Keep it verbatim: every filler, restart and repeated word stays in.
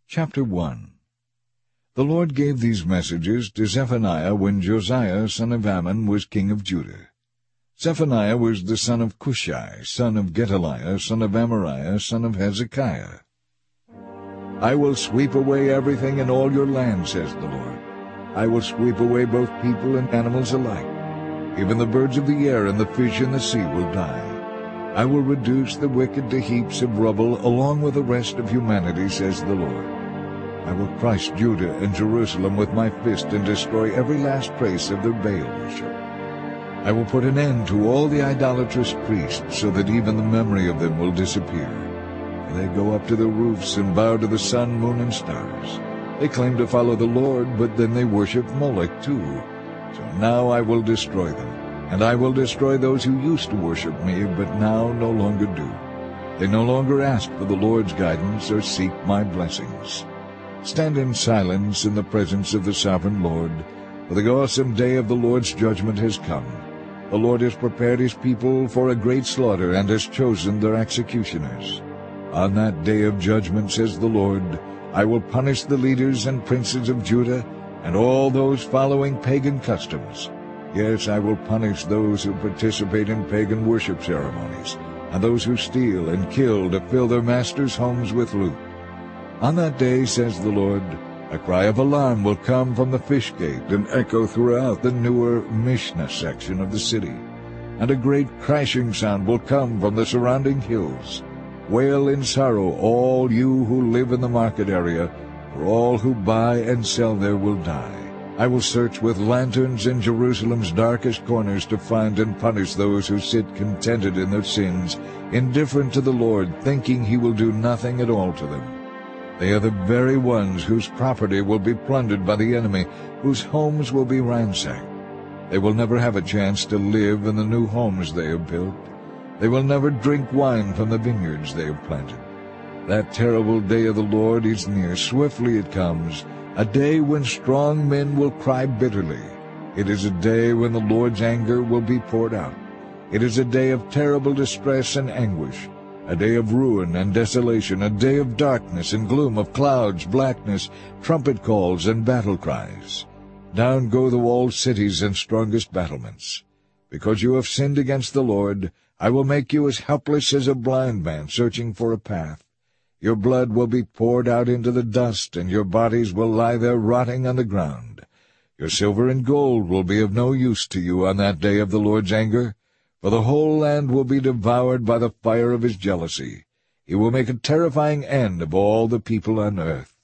Chapter one. The Lord gave these messages to Zephaniah when Josiah son of Ammon was king of Judah. Zephaniah was the son of Cushai, son of Gedaliah, son of Amariah, son of Hezekiah. I will sweep away everything in all your land, says the Lord. I will sweep away both people and animals alike. Even the birds of the air and the fish in the sea will die. I will reduce the wicked to heaps of rubble along with the rest of humanity, says the Lord. I will crush Judah and Jerusalem with my fist and destroy every last trace of their Baal worship. I will put an end to all the idolatrous priests so that even the memory of them will disappear. They go up to the roofs and bow to the sun, moon, and stars. They claim to follow the Lord, but then they worship Molech too. So now I will destroy them, and I will destroy those who used to worship me, but now no longer do. They no longer ask for the Lord's guidance or seek my blessings. Stand in silence in the presence of the sovereign Lord, for the awesome day of the Lord's judgment has come. The Lord has prepared his people for a great slaughter and has chosen their executioners. On that day of judgment, says the Lord, I will punish the leaders and princes of Judah and all those following pagan customs. Yes, I will punish those who participate in pagan worship ceremonies and those who steal and kill to fill their masters' homes with loot. On that day, says the Lord, a cry of alarm will come from the fish gate and echo throughout the newer Mishnah section of the city, and a great crashing sound will come from the surrounding hills. Wail in sorrow, all you who live in the market area, for all who buy and sell there will die. I will search with lanterns in Jerusalem's darkest corners to find and punish those who sit contented in their sins, indifferent to the Lord, thinking he will do nothing at all to them. They are the very ones whose property will be plundered by the enemy, whose homes will be ransacked. They will never have a chance to live in the new homes they have built. They will never drink wine from the vineyards they have planted. That terrible day of the Lord is near. Swiftly it comes, a day when strong men will cry bitterly. It is a day when the Lord's anger will be poured out. It is a day of terrible distress and anguish, a day of ruin and desolation, a day of darkness and gloom, of clouds, blackness, trumpet calls, and battle cries. Down go the walled cities and strongest battlements. Because you have sinned against the Lord, I will make you as helpless as a blind man searching for a path. Your blood will be poured out into the dust, and your bodies will lie there rotting on the ground. Your silver and gold will be of no use to you on that day of the Lord's anger, for the whole land will be devoured by the fire of his jealousy. He will make a terrifying end of all the people on earth.